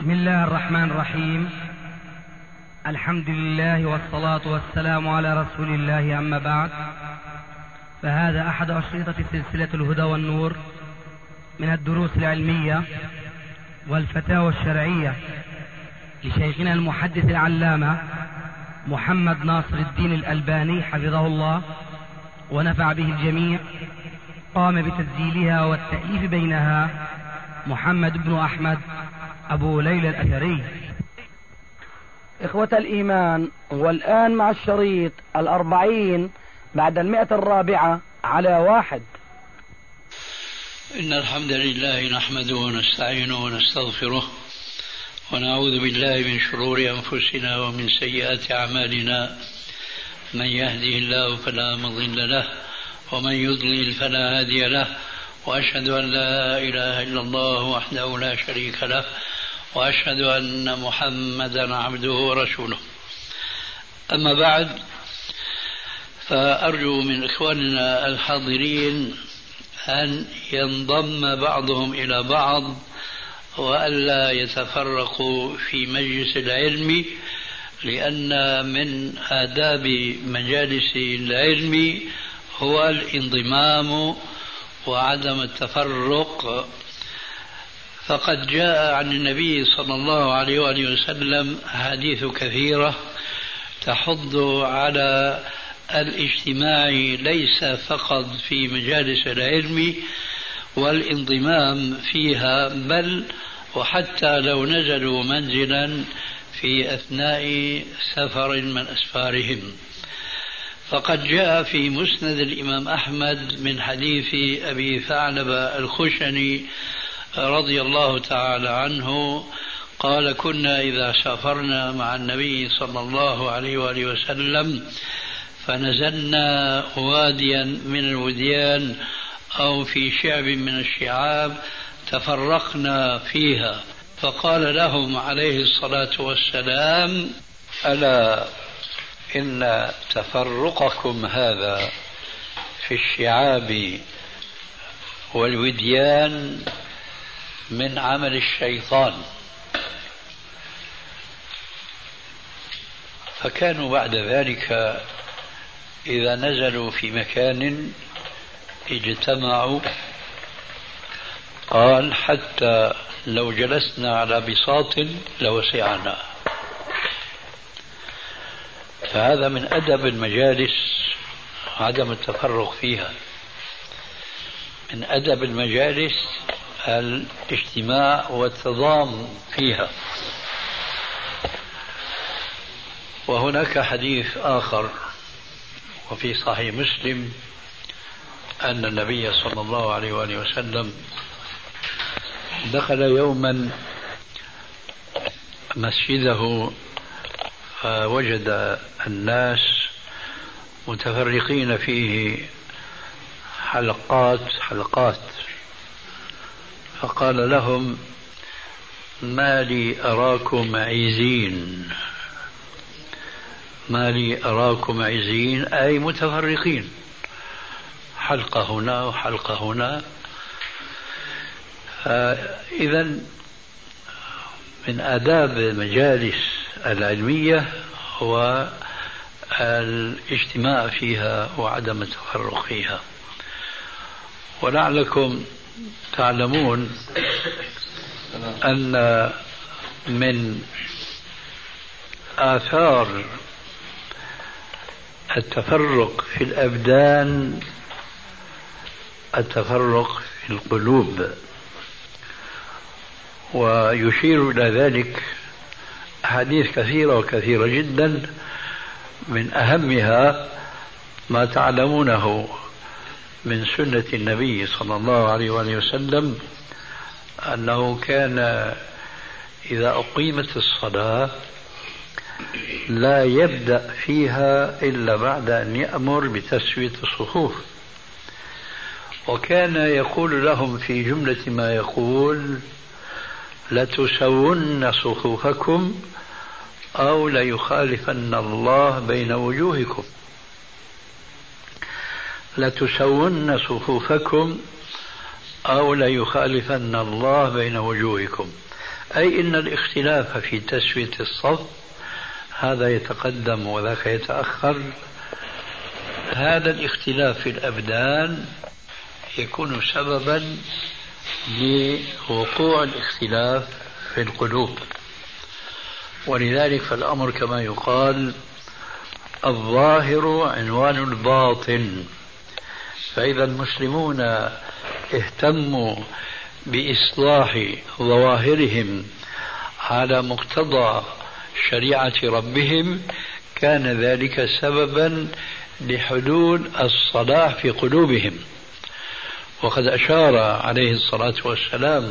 بسم الله الرحمن الرحيم. الحمد لله والصلاة والسلام على رسول الله، أما بعد، فهذا أحد أشرطة سلسلة الهدى والنور من الدروس العلمية والفتاوى الشرعية لشيخنا المحدث العلامة محمد ناصر الدين الألباني حفظه الله ونفع به الجميع. قام بتسجيلها والتأليف بينها محمد بن أحمد أبو ليلى الأثري. إخوة الإيمان، والآن مع الشريط 40 بعد 100 على 1. إن الحمد لله نحمده ونستعينه ونستغفره ونعوذ بالله من شرور أنفسنا ومن سيئات أعمالنا. من يهده الله فلا مضل له ومن يضلل فلا هادي له، وأشهد أن لا إله إلا الله وحده لا شريك له، وأشهد أن محمدا عبده ورسوله. أما بعد، فأرجو من إخواننا الحاضرين أن ينضم بعضهم إلى بعض وألا يتفرقوا في مجلس العلم، لأن من آداب مجالس العلم هو الانضمام وعدم التفرق. فقد جاء عن النبي صلى الله عليه وآله وسلم حديث كثيرة تحض على الاجتماع ليس فقط في مجالس العلم والانضمام فيها، بل وحتى لو نزلوا منزلا في أثناء سفر من أسفارهم. فقد جاء في مسند الإمام أحمد من حديث أبي ثعلبة الخشني رضي الله تعالى عنه قال: كنا إذا سافرنا مع النبي صلى الله عليه وآله وسلم فنزلنا واديا من الوديان أو في شعب من الشعاب تفرقنا فيها، فقال لهم عليه الصلاة والسلام: ألا إن تفرقكم هذا في الشعاب والوديان من عمل الشيطان. فكانوا بعد ذلك إذا نزلوا في مكان اجتمعوا، قال: حتى لو جلسنا على بساط لوسعنا. فهذا من أدب المجالس عدم التفرق فيها. من أدب المجالس الاجتماع والتضام فيها. وهناك حديث آخر وفي صحيح مسلم أن النبي صلى الله عليه وآله وسلم دخل يوما مسجده فوجد الناس متفرقين فيه حلقات، فقال لهم: ما لي أراكم عزين، ما لي أراكم عزين، أي متفرقين، حلقة هنا وحلقة هنا. إذا من آداب المجالس العلمية هو الاجتماع فيها وعدم التفرق فيها. ولعلكم تعلمون أن من آثار التفرق في الأبدان التفرق في القلوب، ويشير إلى ذلك أحاديث كثيرة وكثيرة جدا. من أهمها ما تعلمونه من سنة النبي صلى الله عليه وآله وسلم، أنه كان إذا أقيمت الصلاة لا يبدأ فيها إلا بعد أن يأمر بتسوية الصفوف، وكان يقول لهم في جملة ما يقول: لتسون صفوفكم أو ليخالفن الله بين وجوهكم. لتسون صفوفكم أو ليخالفن الله بين وجوهكم، أي إن الاختلاف في تسوية الصف هذا يتقدم وذاك يتأخر. هذا الاختلاف في الأبدان يكون سببا لوقوع الاختلاف في القلوب، ولذلك فالأمر كما يقال الظاهر عنوان الباطن. فإذا المسلمون اهتموا بإصلاح ظواهرهم على مقتضى شريعة ربهم كان ذلك سببا لحلول الصلاح في قلوبهم. وقد أشار عليه الصلاة والسلام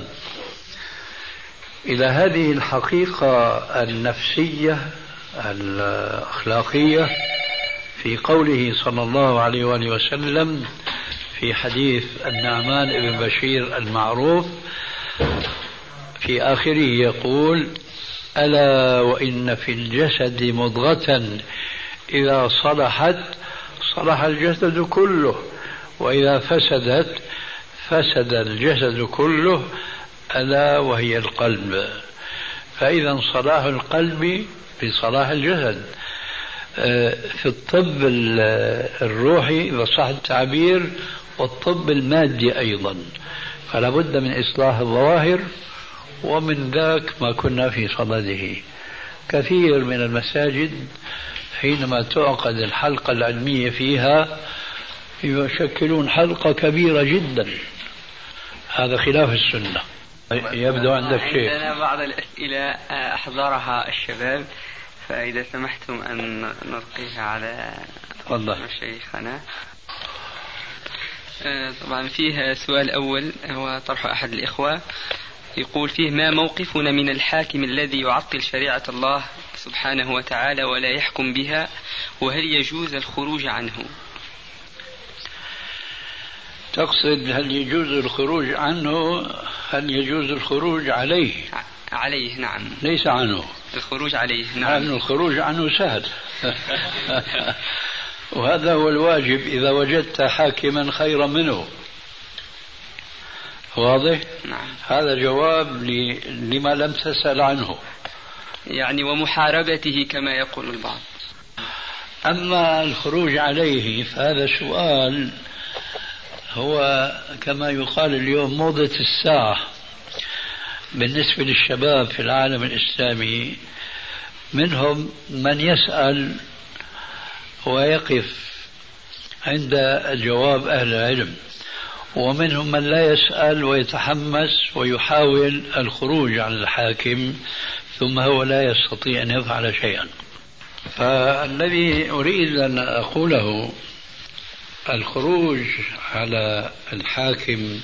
إلى هذه الحقيقة النفسية الأخلاقية في قوله صلى الله عليه وآله وسلم في حديث النعمان بن بشير المعروف في آخره يقول: ألا وإن في الجسد مضغة إذا صلحت صلح الجسد كله، وإذا فسدت فسد الجسد كله، ألا وهي القلب. فإذا صلاح القلب بصلاح الجسد. في الطب الروحي إذا صح التعبير والطب المادي أيضا، فلا بد من إصلاح الظواهر، ومن ذاك ما كنا في صدده. كثير من المساجد حينما تعقد الحلقة العلمية فيها يشكلون حلقة كبيرة جدا، هذا خلاف السنة. يبدو عندك شيء. عندنا بعض الأسئلة أحضرها الشباب، فإذا سمحتم أن نلقيها على مشايخنا. طبعا فيه سؤال أول هو طرح أحد الإخوة، يقول فيه: ما موقفنا من الحاكم الذي يعطل شريعة الله سبحانه وتعالى ولا يحكم بها، وهل يجوز الخروج عنه؟ تقصد هل يجوز الخروج عنه؟ هل يجوز الخروج عليه؟ عليه نعم، ليس عنه. الخروج عليه نعم. الخروج عنه سهل. وهذا هو الواجب إذا وجدت حاكما خيرا منه. واضح؟ نعم. هذا جواب لما لم تسأل عنه، يعني ومحاربته كما يقول البعض. أما الخروج عليه فهذا سؤال هو كما يقال اليوم موضة الساعة بالنسبة للشباب في العالم الإسلامي. منهم من يسأل ويقف عند جواب أهل العلم، ومنهم من لا يسأل ويتحمس ويحاول الخروج على الحاكم ثم هو لا يستطيع أن يفعل شيئا. فالذي أريد أن أقوله الخروج على الحاكم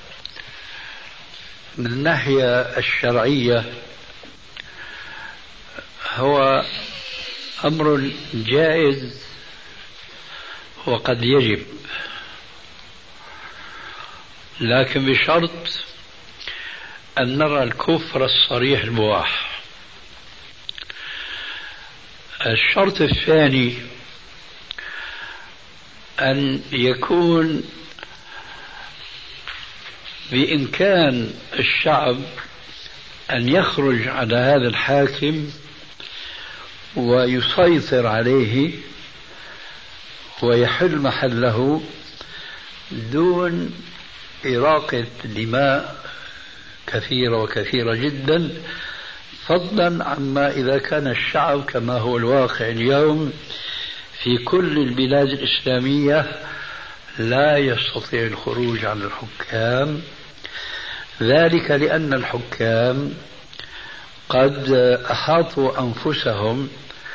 من الناحية الشرعية هو أمر جائز وقد يجب، لكن بشرط أن نرى الكفر الصريح البواح. الشرط الثاني أن يكون بإمكان الشعب أن يخرج على هذا الحاكم ويسيطر عليه ويحل محله دون إراقة دماء كثيرة وكثيرة جدا، فضلا عما إذا كان الشعب كما هو الواقع اليوم في كل البلاد الإسلامية لا يستطيع الخروج عن الحكام. ذلك لأن الحكام قد أحاطوا أنفسهم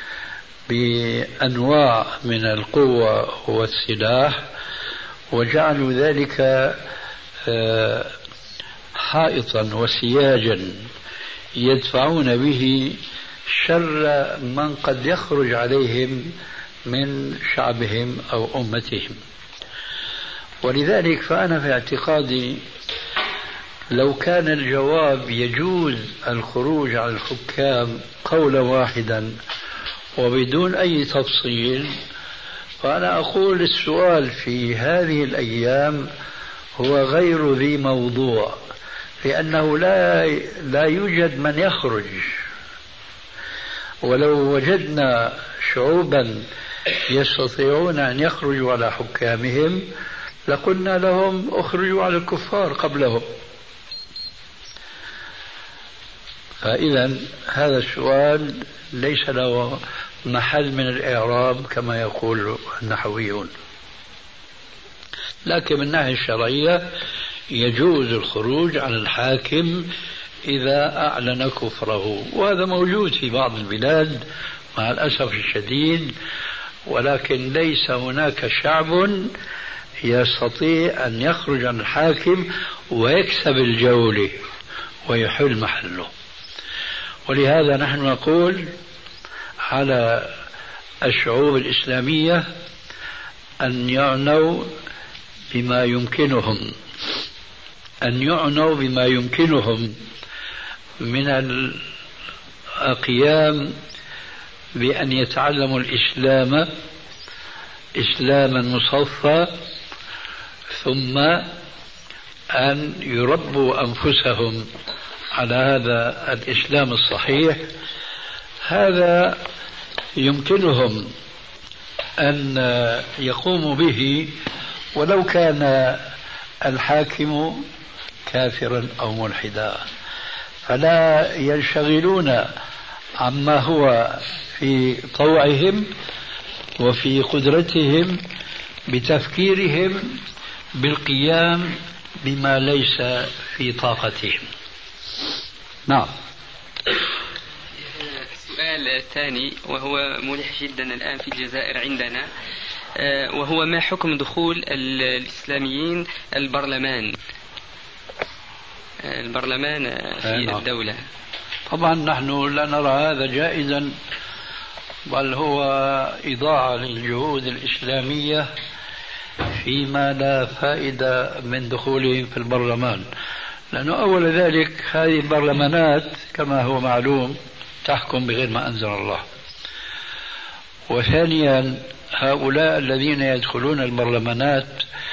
بأنواع من القوة والسلاح وجعلوا ذلك حائطا وسياجا يدفعون به شر من قد يخرج عليهم من شعبهم أو أمتهم. ولذلك فأنا في اعتقادي لو كان الجواب يجوز الخروج على الحكام قولا واحدا وبدون أي تفصيل، فأنا أقول السؤال في هذه الأيام هو غير ذي موضوع، لأنه لا يوجد من يخرج. ولو وجدنا شعوبا يستطيعون أن يخرجوا على حكامهم لقلنا لهم اخرجوا على الكفار قبلهم. فإذا هذا السؤال ليس له محل من الإعراب كما يقول النحويون. لكن من الناحية الشرعية يجوز الخروج على الحاكم إذا أعلن كفره، وهذا موجود في بعض البلاد مع الأسف الشديد، ولكن ليس هناك شعب يستطيع أن يخرج عن الحاكم ويكسب الجولة ويحل محله. ولهذا نحن نقول على الشعوب الإسلامية أن يعنوا بما يمكنهم من القيام بأن يتعلموا الإسلام إسلاما مصفى، ثم أن يربوا أنفسهم على هذا الإسلام الصحيح. هذا يمكنهم أن يقوموا به ولو كان الحاكم كافرا أو ملحدا، فلا ينشغلون عما هو في طوعهم وفي قدرتهم بتفكيرهم بالقيام بما ليس في طاقتهم. نعم. السؤال الثاني وهو ملح جدا الآن في الجزائر عندنا، وهو ما حكم دخول الإسلاميين البرلمان في الدولة؟ طبعا نحن لا نرى هذا جائزا، بل هو إضاعة للجهود الإسلامية فيما لا فائدة من دخولهم في البرلمان، لأنه أول ذلك هذه البرلمانات كما هو معلوم تحكم بغير ما أنزل الله. وثانيا هؤلاء الذين يدخلون البرلمانات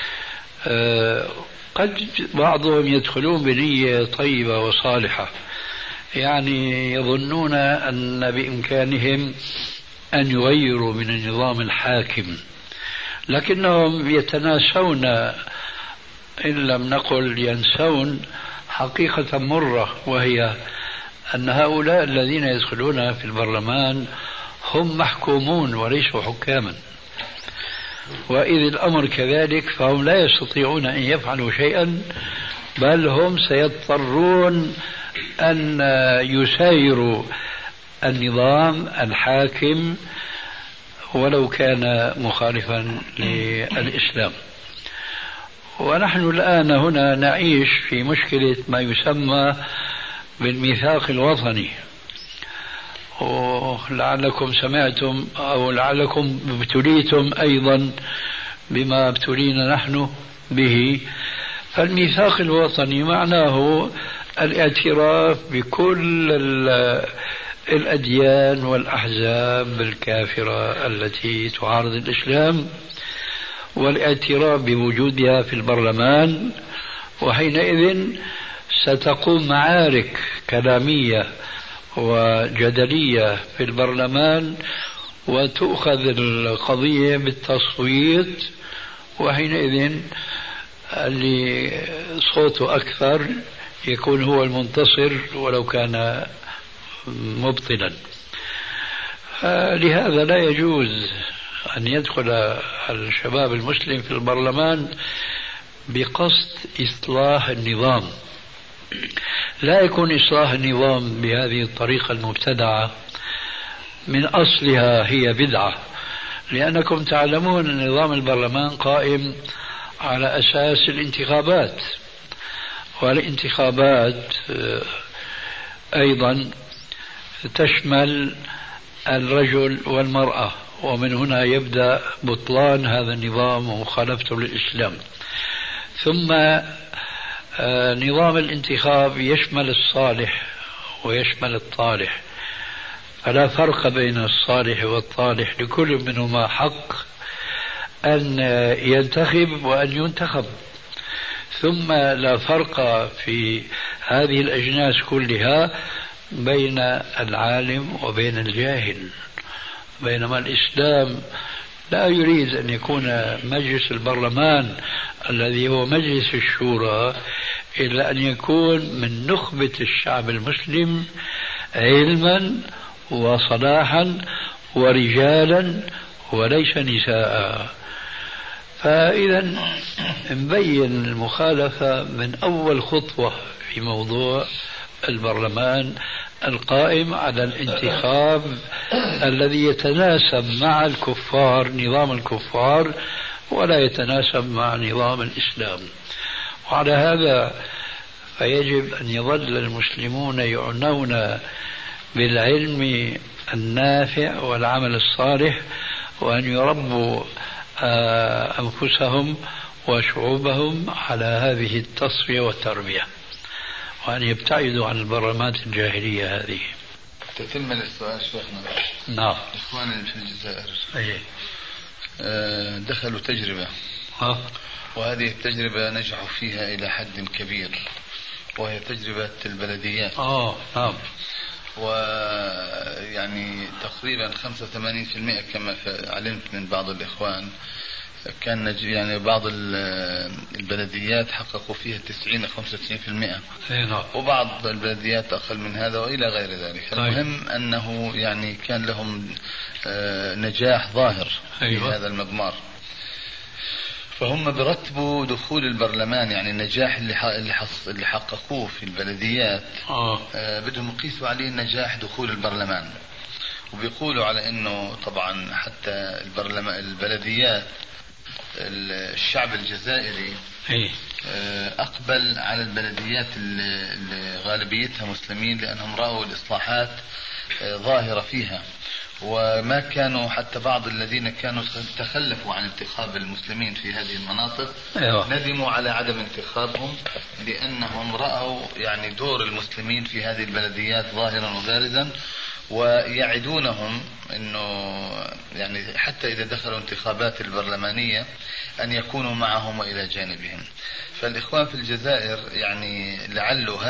قد بعضهم يدخلون بنية طيبة وصالحة، يعني يظنون أن بإمكانهم أن يغيروا من النظام الحاكم، لكنهم يتناسون إن لم نقل ينسون حقيقة مرة، وهي أن هؤلاء الذين يدخلون في البرلمان هم محكومون وليسوا حكاما، وإذ الأمر كذلك فهم لا يستطيعون أن يفعلوا شيئا، بل هم سيضطرون أن يسايروا النظام الحاكم ولو كان مخالفا للإسلام. ونحن الآن هنا نعيش في مشكلة ما يسمى بالميثاق الوطني، ولعلكم سمعتم أو لعلكم ابتليتم أيضا بما ابتلينا نحن به. فالميثاق الوطني معناه الاعتراف بكل الأديان والأحزاب الكافرة التي تعارض الإسلام، والاعتراف بوجودها في البرلمان. وحينئذ ستقوم معارك كلامية وجدلية في البرلمان، وتؤخذ القضية بالتصويت، وحينئذ اللي صوته أكثر يكون هو المنتصر ولو كان مبطلا. لهذا لا يجوز أن يدخل الشباب المسلم في البرلمان بقصد إصلاح النظام. لا يكون إصلاح النظام بهذه الطريقة المبتدعة، من أصلها هي بدعة، لأنكم تعلمون أن نظام البرلمان قائم على أساس الانتخابات، والانتخابات أيضا تشمل الرجل والمرأة، ومن هنا يبدأ بطلان هذا النظام ومخالفته للإسلام. ثم نظام الانتخاب يشمل الصالح ويشمل الطالح، فلا فرق بين الصالح والطالح، لكل منهما حق أن ينتخب وأن ينتخب. ثم لا فرق في هذه الأجناس كلها بين العالم وبين الجاهل، بينما الإسلام لا يريد أن يكون مجلس البرلمان الذي هو مجلس الشورى إلا أن يكون من نخبة الشعب المسلم علما وصلاحا ورجالا وليس نساء. فإذا نبين المخالفة من أول خطوة في موضوع البرلمان القائم على الانتخاب الذي يتناسب مع الكفار، نظام الكفار، ولا يتناسب مع نظام الإسلام. وعلى هذا فيجب أن يظل المسلمون يعنون بالعلم النافع والعمل الصالح، وأن يربوا أنفسهم وشعوبهم على هذه التصفية والتربية، وأن يبتعدوا عن البرلمات الجاهلية هذه. تتم السؤال شيخنا. نعم. إخواننا في الجزائر أيه. دخلوا تجربة، وهذه التجربة نجحوا فيها إلى حد كبير، وهي تجربة البلديات. نعم. ويعني تقريبا 85% كما علمت من بعض الإخوان كان يعني بعض البلديات حققوا فيها 90 إلى 95%، وبعض البلديات أقل من هذا وإلى غير ذلك. المهم أنه يعني كان لهم نجاح ظاهر في هذا المضمار، فهم برتبوا دخول البرلمان، يعني النجاح اللي حققوه في البلديات بدهم يقيسوا عليه نجاح دخول البرلمان. وبيقولوا على انه طبعا حتى البلديات الشعب الجزائري اقبل على البلديات اللي غالبيتها مسلمين، لانهم راوا الاصلاحات ظاهرة فيها، وما كانوا حتى بعض الذين كانوا تخلفوا عن انتخاب المسلمين في هذه المناطق ندموا على عدم انتخابهم، لأنهم رأوا يعني دور المسلمين في هذه البلديات ظاهرا وبارزا، ويعدونهم أنه يعني حتى إذا دخلوا انتخابات البرلمانية أن يكونوا معهم وإلى جانبهم. فالإخوان في الجزائر يعني لعله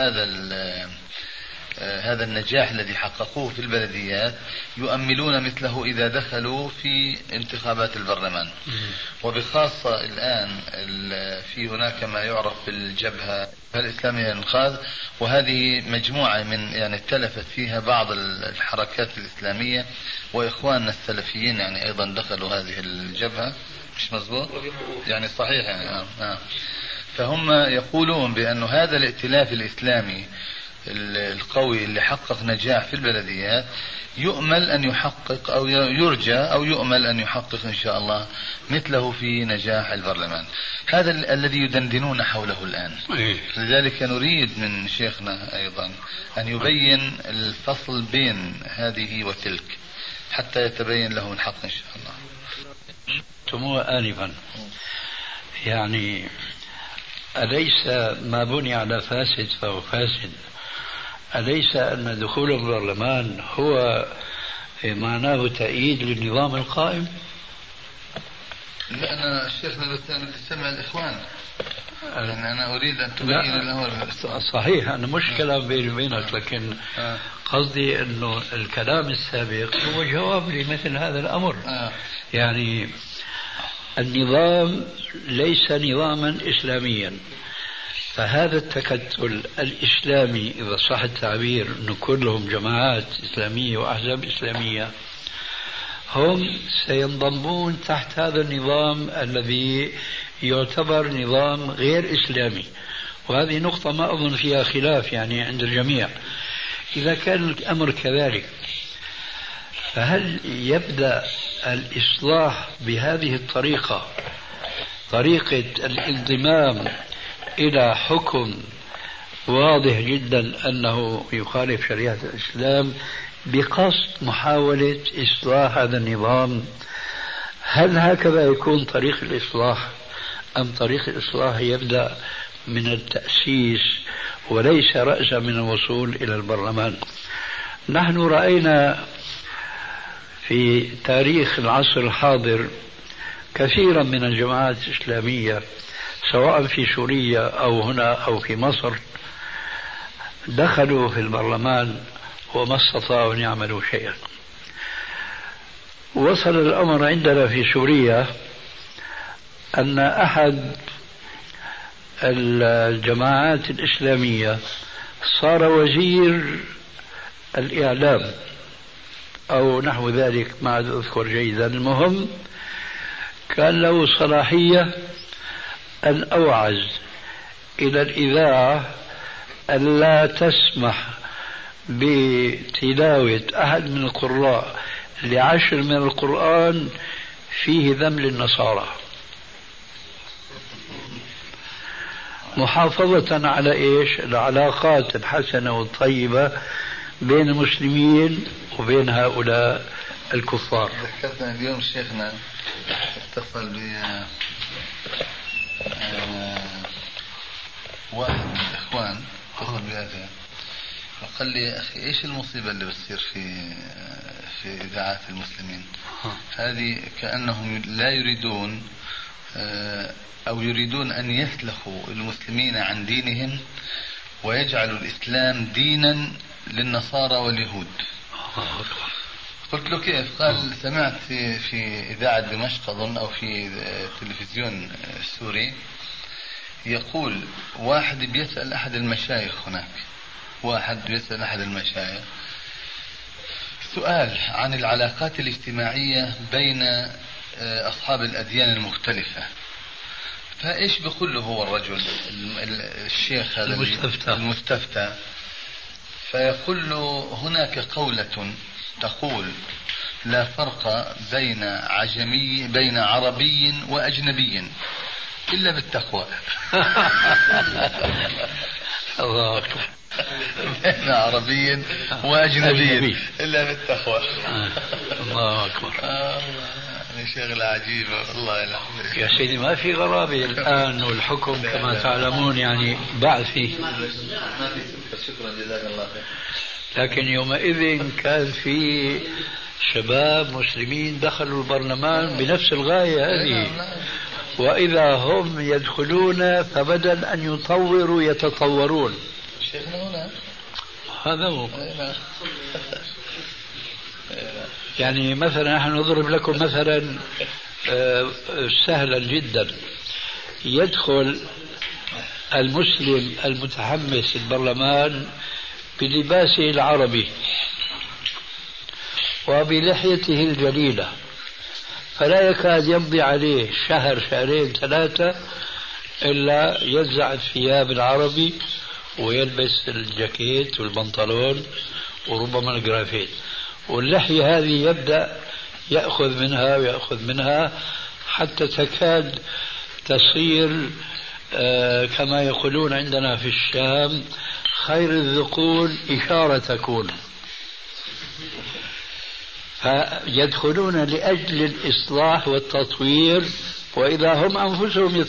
هذا النجاح الذي حققوه في البلديات يؤملون مثله إذا دخلوا في انتخابات البرلمان. وبخاصة الآن في هناك ما يعرف بالجبهة الإسلامية للإنقاذ، وهذه مجموعة من يعني تلفت فيها بعض الحركات الإسلامية، وإخواننا السلفيين يعني أيضا دخلوا هذه الجبهة. مش مظبوط يعني صحيح يعني فهم يقولون بأن هذا الائتلاف الإسلامي القوي اللي حقق نجاح في البلديات يؤمل أن يحقق أو يرجى أو يؤمل أن يحقق إن شاء الله مثله في نجاح البرلمان. هذا الذي يدندنون حوله الآن. لذلك نريد من شيخنا أيضا أن يبين الفصل بين هذه وتلك حتى يتبين له الحق إن شاء الله. سموه آنفا يعني أليس ما بني على فاسد فهو فاسد؟ أليس أن دخول البرلمان هو معناه تأييد للنظام القائم؟ لا، أنا شيخنا بستمع الإخوان، يعني أنا أريد أن تبين له. صحيح، أنا مش كلام بيني وبينك، لكن قصدي أنه الكلام السابق هو جواب لمثل هذا الأمر. يعني النظام ليس نظاما إسلاميا، فهذا التكتل الإسلامي إذا صح التعبير أنه كلهم جماعات إسلامية وأحزاب إسلامية، هم سينضمون تحت هذا النظام الذي يعتبر نظام غير إسلامي. وهذه نقطة ما أظن فيها خلاف يعني عند الجميع. إذا كان الأمر كذلك، فهل يبدأ الإصلاح بهذه الطريقة، طريقة الانضمام إلى حكم واضح جدا أنه يخالف شريعة الإسلام بقصد محاولة إصلاح هذا النظام؟ هل هكذا يكون طريق الإصلاح، أم طريق الإصلاح يبدأ من التأسيس وليس رأسا من الوصول إلى البرلمان؟ نحن رأينا في تاريخ العصر الحاضر كثيرا من الجماعات الإسلامية سواء في سوريا أو هنا أو في مصر دخلوا في البرلمان وما استطاعوا أن يعملوا شيئا. وصل الأمر عندنا في سوريا أن أحد الجماعات الإسلامية صار وزير الإعلام أو نحو ذلك، ما أذكر جيدا. المهم كان له صلاحية أن أوعز إلى الإذاعة أن لا تسمح بتلاوة أحد من القراء ل10 من القرآن فيه ذم للنصارى، محافظة على إيش؟ العلاقات الحسنة والطيبة بين المسلمين وبين هؤلاء الكفار. ذكرتنا اليوم شيخنا اتصل ب واحد من الإخوان، اتصل بهذا وقال لي أخي إيش المصيبة اللي بتصير في إذاعات المسلمين؟ هذه كأنهم لا يريدون أو يريدون أن يسلخوا المسلمين عن دينهم ويجعلوا الإسلام دينا للنصارى واليهود. قلت له كيف؟ قال سمعت في إذاعة دمشق أظن أو في تلفزيون سوري يقول واحد بيسأل أحد المشايخ هناك، واحد بيسأل أحد المشايخ سؤال عن العلاقات الاجتماعية بين أصحاب الأديان المختلفة، فإيش بيقول له هو الرجل الشيخ هذا المستفتى؟ فيقول له هناك قولة تقول لا فرق بين عربي وأجنبي إلا بالتقوى. الله أكبر. بين عربي وأجنبي إلا بالتقوى. الله أكبر. شغلة عجيبة الله يلحظك يا سيدي. ما في غرابة الآن، والحكم كما تعلمون يعني بعثي. ما في شكرا جزاك الله خير. لكن يومئذ كان في شباب مسلمين دخلوا البرلمان بنفس الغاية هذه، وإذا هم يدخلون فبدل أن يطوروا يتطورون. شيخنا هنا هذا هو. يعني مثلا نحن نضرب لكم مثلا سهلا جدا. يدخل المسلم المتحمس البرلمان بلباسه العربي وبلحيته الجليلة، فلا يكاد يمضي عليه شهر شهرين 3 إلا ينزع الثياب العربي ويلبس الجاكيت والبنطلون وربما الجرافيت، واللحية هذه يبدأ يأخذ منها حتى تكاد تصير كما يقولون عندنا في الشام خير الذقون إشارة تكون. فيدخلون لأجل الإصلاح والتطوير، وإذا هم أنفسهم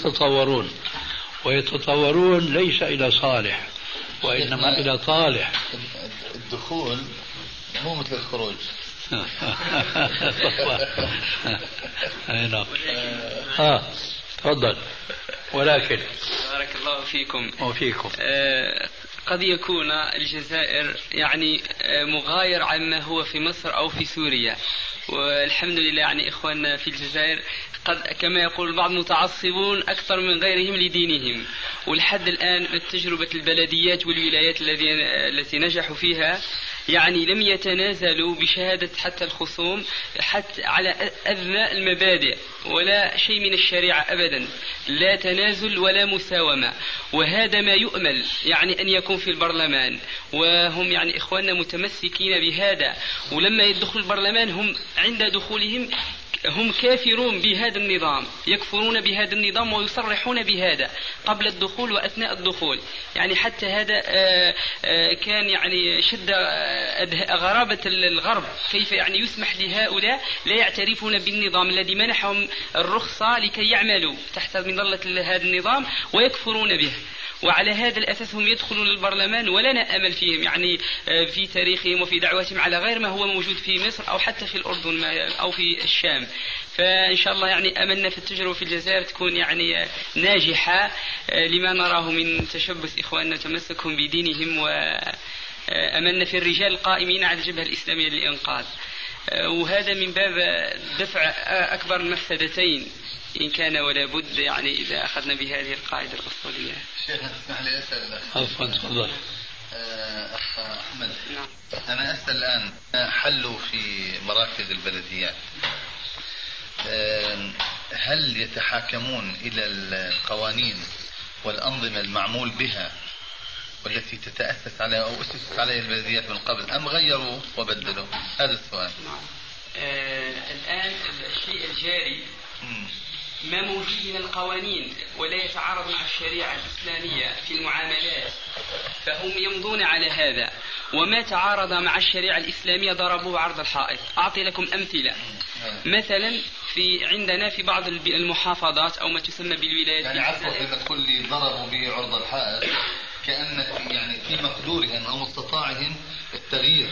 يتطورون ليس إلى صالح وإنما إلى طالح. الدخول مو مثل الخروج. تفضل. ولكن بارك الله فيكم وفيكم قد يكون الجزائر يعني مغاير عما هو في مصر أو في سوريا، والحمد لله يعني إخواننا في الجزائر قد كما يقول البعض متعصبون أكثر من غيرهم لدينهم، ولحد الآن تجربة البلديات والولايات التي نجحوا فيها يعني لم يتنازلوا بشهادة حتى الخصوم حتى على أدنى المبادئ ولا شيء من الشريعة أبدا، لا تنازل ولا مساومة، وهذا ما يؤمل يعني أن يكون في البرلمان، وهم يعني إخواننا متمسكين بهذا. ولما يدخل البرلمان هم عند دخولهم هم كافرون بهذا النظام، يكفرون بهذا النظام ويصرحون بهذا قبل الدخول وأثناء الدخول. يعني حتى هذا كان يعني شد غرابة الغرب، كيف يعني يسمح لهؤلاء لا يعترفون بالنظام الذي منحهم الرخصة لكي يعملوا تحت مظلة هذا النظام ويكفرون به. وعلى هذا الأساس هم يدخلون البرلمان ولا نأمل فيهم، يعني في تاريخهم وفي دعوتهم على غير ما هو موجود في مصر أو حتى في الأردن أو في الشام. فإن شاء الله يعني أملنا في التجربة في الجزائر تكون يعني ناجحة لما نراه من تشبث إخواننا تمسكهم بدينهم، وأملنا في الرجال القائمين على الجبهة الإسلامية للإنقاذ. وهذا من باب دفع أكبر المفسدتين إن كان ولا بد، يعني إذا أخذنا بهذه القاعدة الأصولية. شيخ تسمح لي أسأل؟ عفوا تفضل. أخ أحمد. نعم. أنا أسأل الآن، حلوا في مراكز البلديات، هل يتحاكمون إلى القوانين والأنظمة المعمول بها والتي تتأسس عليها أو أسست عليها البلديات من قبل، أم غيروا وبدلوا؟ هذا السؤال. نعم. الآن الشيء الجاري ما موجود من القوانين ولا يتعارض مع الشريعة الإسلامية في المعاملات فهم يمضون على هذا، وما تعارض مع الشريعة الإسلامية ضربوه عرض الحائط. أعطي لكم أمثلة. مثلا عندنا في بعض المحافظات أو ما تسمى بالولايات، يعني عفوا إذا تقول لي ضربوا به عرض الحائط كأن يعني في مقدورهم أو مستطاعهم التغيير.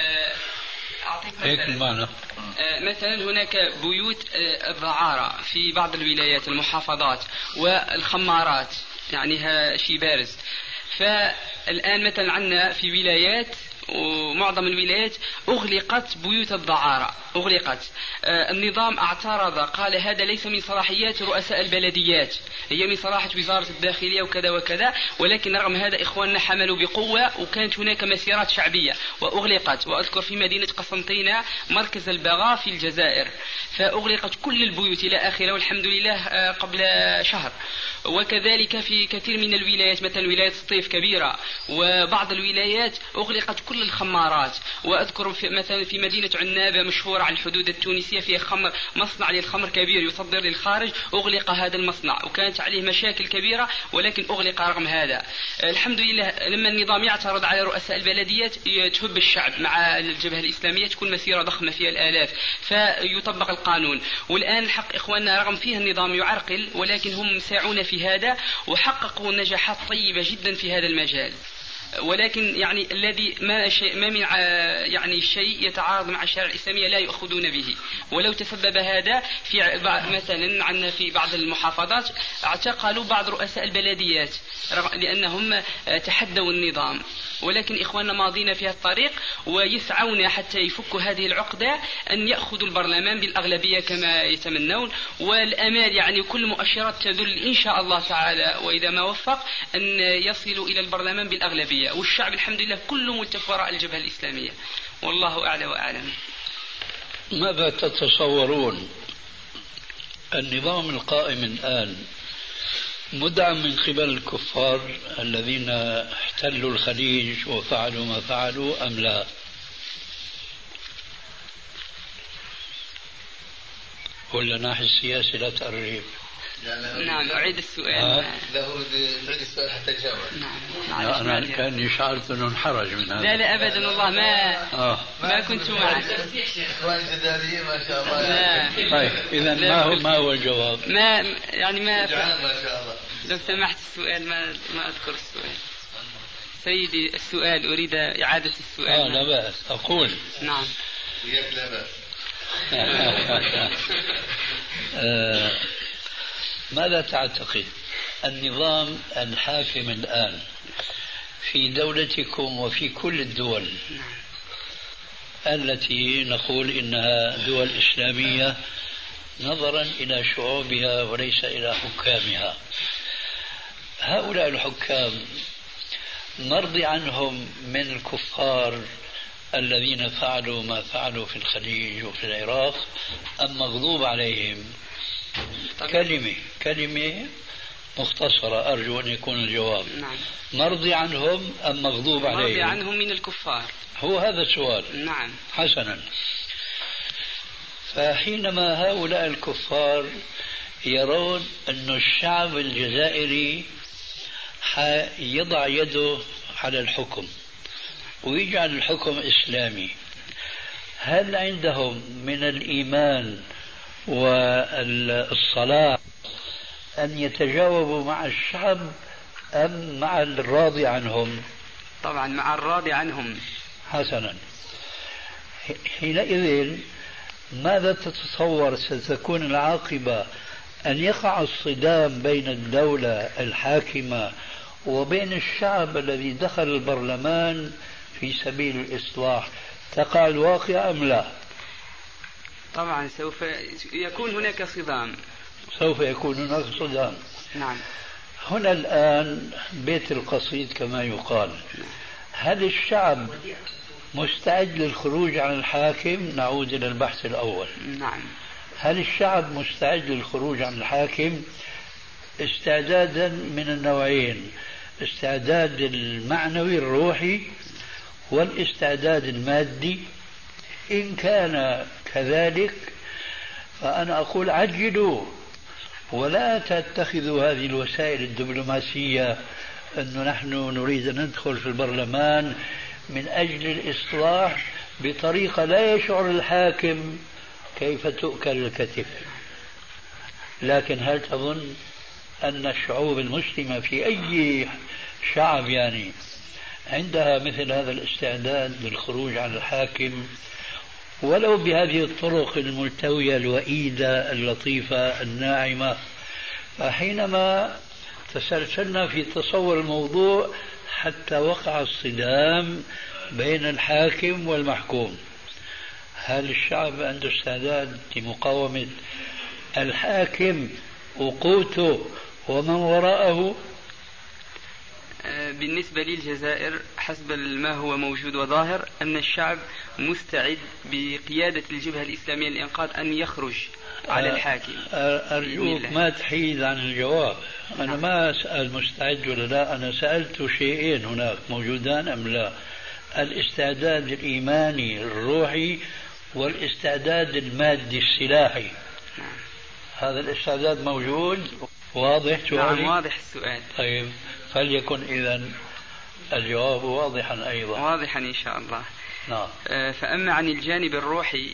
أعطيك هيك المعنى. مثلا هناك بيوت الدعارة في بعض الولايات المحافظات والخمارات، يعني شيء بارز. فالآن مثلا عندنا في ولايات ومعظم الولايات أغلقت بيوت الدعارة، أغلقت. النظام اعترض، قال هذا ليس من صلاحيات رؤساء البلديات، هي من صلاحية وزارة الداخلية وكذا وكذا، ولكن رغم هذا إخواننا حملوا بقوة، وكانت هناك مسيرات شعبية وأغلقت. وأذكر في مدينة قسنطينة مركز البغاء في الجزائر، فأغلقت كل البيوت إلى آخره والحمد لله قبل شهر. وكذلك في كثير من الولايات، مثلا ولاية سطيف كبيرة وبعض الولايات أغلقت كل الخمارات. وأذكر مثلا في مدينة عنابة مشهورة على الحدود التونسية فيها مصنع للخمر كبير يصدر للخارج، أغلق هذا المصنع وكانت عليه مشاكل كبيرة ولكن أغلق رغم هذا. الحمد لله لما النظام يعترض على رؤساء البلديات تهب الشعب مع الجبهة الإسلامية، تكون مسيرة ضخمة فيها الآلاف، فيطبق القانون. والآن الحق إخواننا رغم فيه النظام يعرقل ولكن هم ساعون في هذا وحققوا نجاحات طيبة جدا في هذا المجال. ولكن يعني الذي ما من يعني شيء يتعارض مع الشريعة الإسلامية لا يأخذون به. ولو تسبب هذا في مثلا عندنا في بعض المحافظات اعتقلوا بعض رؤساء البلديات لأنهم تحدوا النظام، ولكن إخواننا ماضين في الطريق ويسعون حتى يفكوا هذه العقدة أن يأخذوا البرلمان بالأغلبية كما يتمنون. والأمال يعني كل مؤشرات تدل إن شاء الله تعالى وإذا ما وفق أن يصلوا إلى البرلمان بالأغلبية، والشعب الحمد لله كله ملتف وراء الجبهة الإسلامية، والله أعلى وأعلم. ماذا تتصورون النظام القائم الآن مدعم من قبل الكفار الذين احتلوا الخليج وفعلوا ما فعلوا أم لا؟ ولا ناحية السياسة لا تقريب؟ نعم أعيد السؤال. له تعيد السؤال حتى يجاوب. نعم. أنا كأني شعرت أنه انحرج من هذا. لا أبدا والله ما كنت معك. إخوان جداريين ما شاء الله. طيب إذا ما هو الجواب؟ ما ما شاء الله. لو سمحت السؤال ما أذكر السؤال. سيدي السؤال أريد إعادة السؤال. لا بأس أقول. نعم. وياك لا بأس. ماذا تعتقد النظام الحاكم الآن في دولتكم وفي كل الدول التي نقول إنها دول إسلامية نظرا إلى شعوبها وليس إلى حكامها؟ هؤلاء الحكام نرضي عنهم من الكفار الذين فعلوا ما فعلوا في الخليج وفي العراق أم مغضوب عليهم؟ كلمة مختصرة أرجو أن يكون الجواب. نعم. نرضي عنهم أم مغضوب عليهم؟ نرضي عنهم من الكفار. هو هذا السؤال. نعم. حسنا. فحينما هؤلاء الكفار يرون أن الشعب الجزائري يضع يده على الحكم ويجعل الحكم إسلامي، هل عندهم من الإيمان والصلاة أن يتجاوبوا مع الشعب أم مع الراضي عنهم؟ طبعا مع الراضي عنهم. حسنا، حينئذ ماذا تتصور ستكون العاقبة؟ أن يقع الصدام بين الدولة الحاكمة وبين الشعب الذي دخل البرلمان في سبيل الإصلاح، تقع الواقع أم لا؟ طبعا سوف يكون هناك صدام. سوف يكون هناك صدام. نعم. هنا الآن بيت القصيد كما يقال. هل الشعب مستعد للخروج عن الحاكم؟ نعود إلى البحث الأول. نعم. هل الشعب مستعد للخروج عن الحاكم؟ استعدادا من النوعين: استعداد المعنوي الروحي والاستعداد المادي. إن كان كذلك فأنا أقول عجلوا، ولا تتخذوا هذه الوسائل الدبلوماسية أنه نحن نريد أن ندخل في البرلمان من أجل الإصلاح بطريقة لا يشعر الحاكم كيف تؤكل الكتف. لكن هل تظن أن الشعوب المسلمة في أي شعب يعني عندها مثل هذا الاستعداد للخروج عن الحاكم ولو بهذه الطرق الملتوية الوئيدة اللطيفة الناعمة؟ فحينما تسلسلنا في تصور الموضوع حتى وقع الصدام بين الحاكم والمحكوم، هل الشعب عنده استعداد لمقاومة الحاكم وقوته ومن وراءه؟ بالنسبة للجزائر حسب ما هو موجود وظاهر أن الشعب مستعد بقيادة الجبهة الإسلامية للإنقاذ أن يخرج على الحاكم. أرجوك ما تحيد عن الجواب. أنا ما أسأل مستعد ولا لا، أنا سألت شيئين هناك موجودان أم لا: الاستعداد الإيماني الروحي والاستعداد المادي السلاحي. هذا الاستعداد موجود؟ واضح سؤالي؟ نعم واضح السؤال. طيب فليكن إذن الجواب واضحا أيضا. واضحا إن شاء الله. نعم. فأما عن الجانب الروحي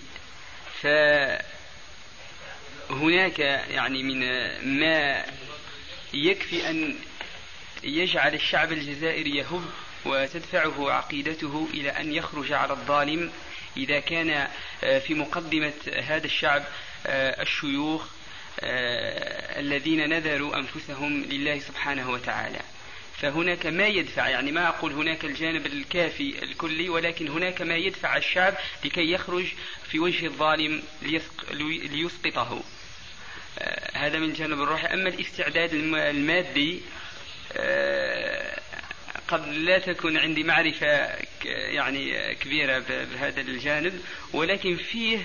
فهناك يعني من ما يكفي أن يجعل الشعب الجزائري يهب وتدفعه عقيدته إلى أن يخرج على الظالم إذا كان في مقدمة هذا الشعب الشيوخ الذين نذروا أنفسهم لله سبحانه وتعالى. فهناك ما يدفع، يعني ما أقول هناك الجانب الكافي الكلي، ولكن هناك ما يدفع الشعب لكي يخرج في وجه الظالم ليسقطه. هذا من الجانب الروحي. أما الاستعداد المادي قد لا تكون عندي معرفة يعني كبيرة بهذا الجانب، ولكن فيه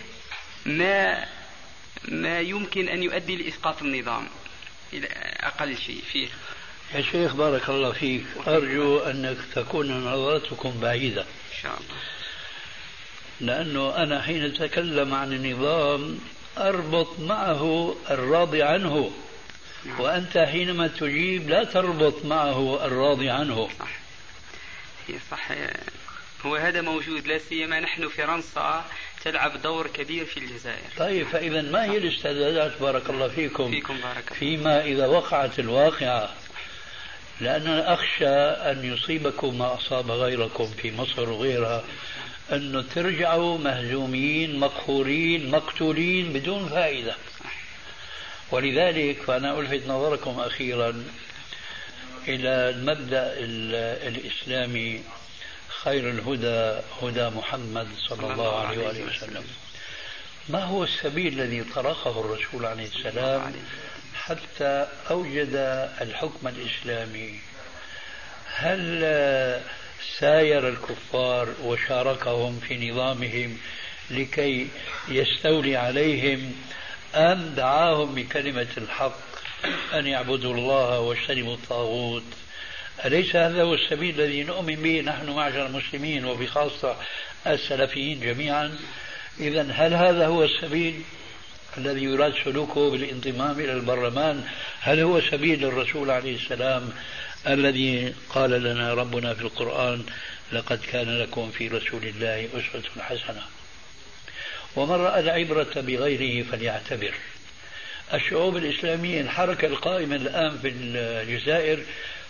ما يمكن أن يؤدي لإسقاط النظام إلى أقل شيء فيه. يا شيخ بارك الله فيك، أرجو أنك تكون نظرتكم بعيدة إن شاء الله، لأنه أنا حين أتكلم عن النظام أربط معه الراضي عنه، وأنت حينما تجيب لا تربط معه الراضي عنه. صح. صح، هو هذا موجود، لا سيما نحن فرنسا تلعب دور كبير في الجزائر. طيب فإذا ما هي الاستعدادات بارك الله فيكم بارك فيما إذا وقعت الواقعة؟ لأننا أخشى أن يصيبكم ما أصاب غيركم في مصر وغيرها، أنه ترجعوا مهزومين مقهورين مقتولين بدون فائدة. ولذلك فأنا ألفت نظركم أخيرا إلى المبدأ الإسلامي: خير الهدى هدى محمد صلى الله عليه وآله وسلم. ما هو السبيل الذي طرقه الرسول عليه السلام حتى أوجد الحكم الإسلامي؟ هل ساير الكفار وشاركهم في نظامهم لكي يستولي عليهم، أم دعاهم بكلمة الحق أن يعبدوا الله واجتنبوا الطاغوت؟ أليس هذا هو السبيل الذي نؤمن به نحن معشر المسلمين وبخاصة السلفيين جميعا؟ إذن هل هذا هو السبيل الذي يراد سلوكه بالانضمام إلى البرلمان؟ هل هو سبيل الرسول عليه السلام الذي قال لنا ربنا في القرآن: لقد كان لكم في رسول الله أسوة حسنة؟ ومن رأى العبرة بغيره فليعتبر. الشعوب الإسلامية، الحركة القائمة الآن في الجزائر،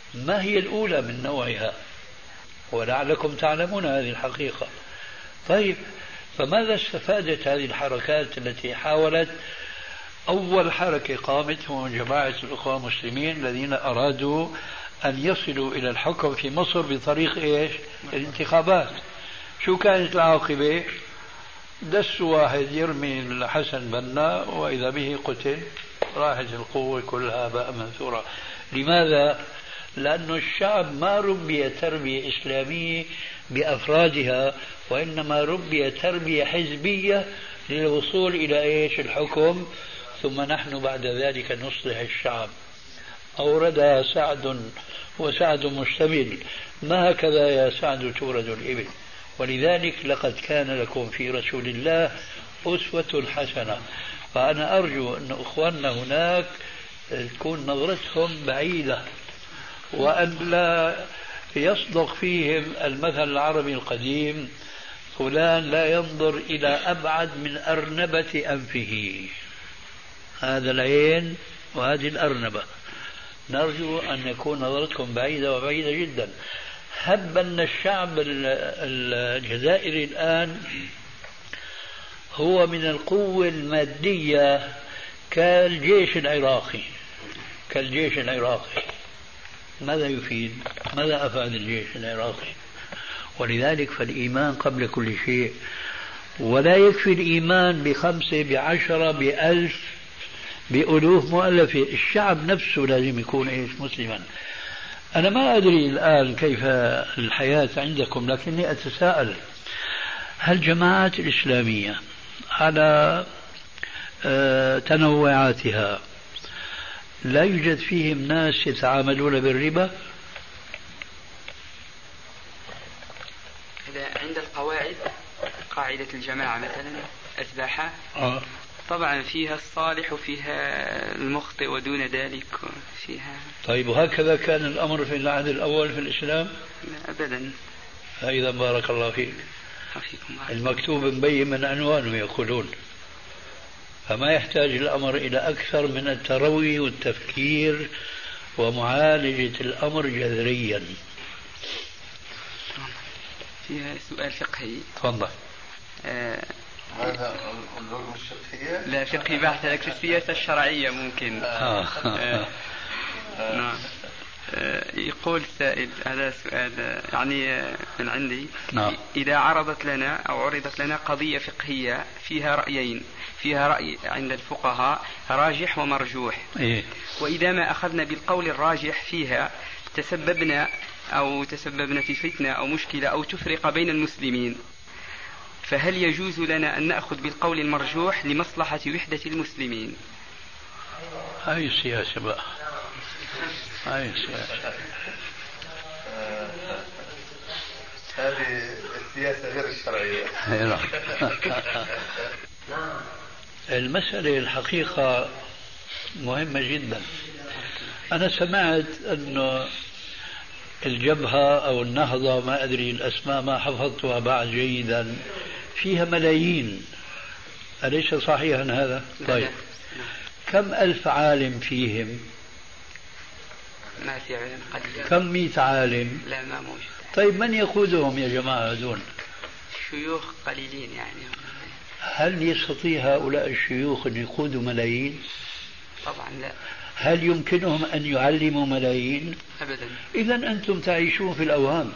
ما هي الأولى من نوعها، ولعلكم تعلمون هذه الحقيقة. طيب، فماذا استفادت هذه الحركات التي حاولت؟ أول حركة قامت جماعة الأخوة المسلمين الذين أرادوا أن يصلوا إلى الحكم في مصر بطريق إيش؟ الانتخابات. شو كانت العاقبة؟ دسوا واحد يرمي الحسن بنا وإذا به قتل، راحت القوة كلها بقى منثورة. لماذا؟ لأن الشعب ما ربي تربية إسلامية بأفرادها، وإنما ربي تربية حزبية للوصول إلى إيش؟ الحكم، ثم نحن بعد ذلك نصلح الشعب. أوردها سعد وسعد مشتمل، ما هكذا يا سعد تورد الإبل. ولذلك لقد كان لكم في رسول الله أسوة حسنة. فأنا أرجو أن أخواننا هناك تكون نظرتهم بعيدة، وأن لا يصدق فيهم المثل العربي القديم: فلان لا ينظر إلى أبعد من أرنبة أنفه. هذا العين وهذه الأرنبة. نرجو أن يكون نظرتكم بعيدة وبعيدة جدا. هب أن الشعب الجزائري الآن هو من القوة المادية كالجيش العراقي. ماذا يفيد؟ ماذا أفاد الجيش العراقي؟ ولذلك فالإيمان قبل كل شيء، ولا يكفي الإيمان ب5 ب10 ب1000 بألوف مؤلفة. الشعب نفسه لازم يكون إيش؟ مسلما. أنا ما أدري الآن كيف الحياة عندكم، لكني أتساءل: هل الجماعات الإسلامية على تنوعاتها لا يوجد فيهم ناس يتعاملون بالربا؟ عند القواعد، قاعدة الجماعة مثلا أتباعها طبعا فيها الصالح وفيها المخطئ ودون ذلك فيها. طيب، وهكذا كان الأمر في العهد الأول في الإسلام؟ لا أبدا. فإذا بارك الله فيك. المكتوب مبين من عنوانه يقولون. فما يحتاج الأمر إلى أكثر من التروي والتفكير ومعالجة الأمر جذريا. فيها سؤال فقهي. تفضل. هذا الرغم الشرعية؟ لا، فقهي بحث لك في السياسة الشرعية ممكن. نعم. يقول سائل، هذا سؤال يعني من عندي. نعم. إذا عرضت لنا قضية فقهية فيها رأيين، فيها رأي عند الفقهاء راجح ومرجوح، وإذا ما أخذنا بالقول الراجح فيها تسببنا في فتنة أو مشكلة أو تفرق بين المسلمين، فهل يجوز لنا أن نأخذ بالقول المرجوح لمصلحة وحدة المسلمين؟ هاي السياسة بقى، هاي السياسة. هذه السياسة غير الشرعية. المسألة الحقيقة مهمة جدا. أنا سمعت أنه الجبهة أو النهضة، ما أدري الأسماء ما حفظتها بعد جيدا، فيها ملايين، أليس صحيحا هذا؟ طيب، كم ألف عالم فيهم؟ ما في علم قليل. كم 100 عالم؟ لا، ما موجود. طيب، من يقودهم يا جماعة دون؟ شيوخ قليلين يعني. هل يستطيع هؤلاء الشيوخ أن يقودوا ملايين؟ طبعا لا. هل يمكنهم أن يعلموا ملايين؟ أبدا. إذن أنتم تعيشون في الأوهام.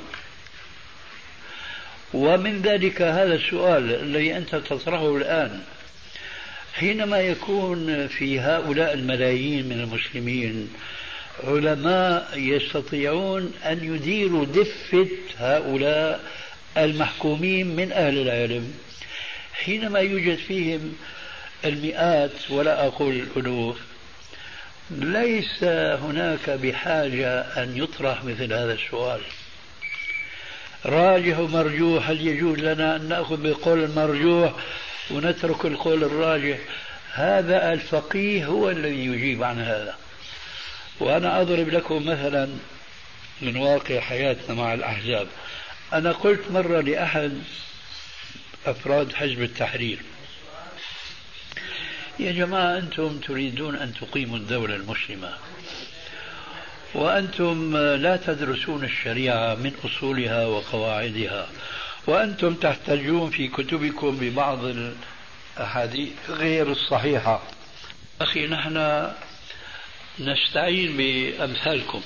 ومن ذلك هذا السؤال الذي أنت تطرحه الآن، حينما يكون في هؤلاء الملايين من المسلمين علماء يستطيعون أن يديروا دفة هؤلاء المحكومين من أهل العلم، حينما يوجد فيهم المئات ولا أقول الألوف، ليس هناك بحاجة أن يطرح مثل هذا السؤال: راجح ومرجوح، هل يجوز لنا أن نأخذ بالقول المرجوح ونترك القول الراجح؟ هذا الفقيه هو الذي يجيب عن هذا. وأنا أضرب لكم مثلا من واقع حياتنا مع الأحزاب. أنا قلت مرة لأحد أفراد حزب التحرير: يا جماعة، أنتم تريدون أن تقيموا الدولة المسلمة، وأنتم لا تدرسون الشريعة من أصولها وقواعدها، وأنتم تحتجون في كتبكم ببعض الأحاديث غير الصحيحة. أخي نحن نستعين بأمثالكم.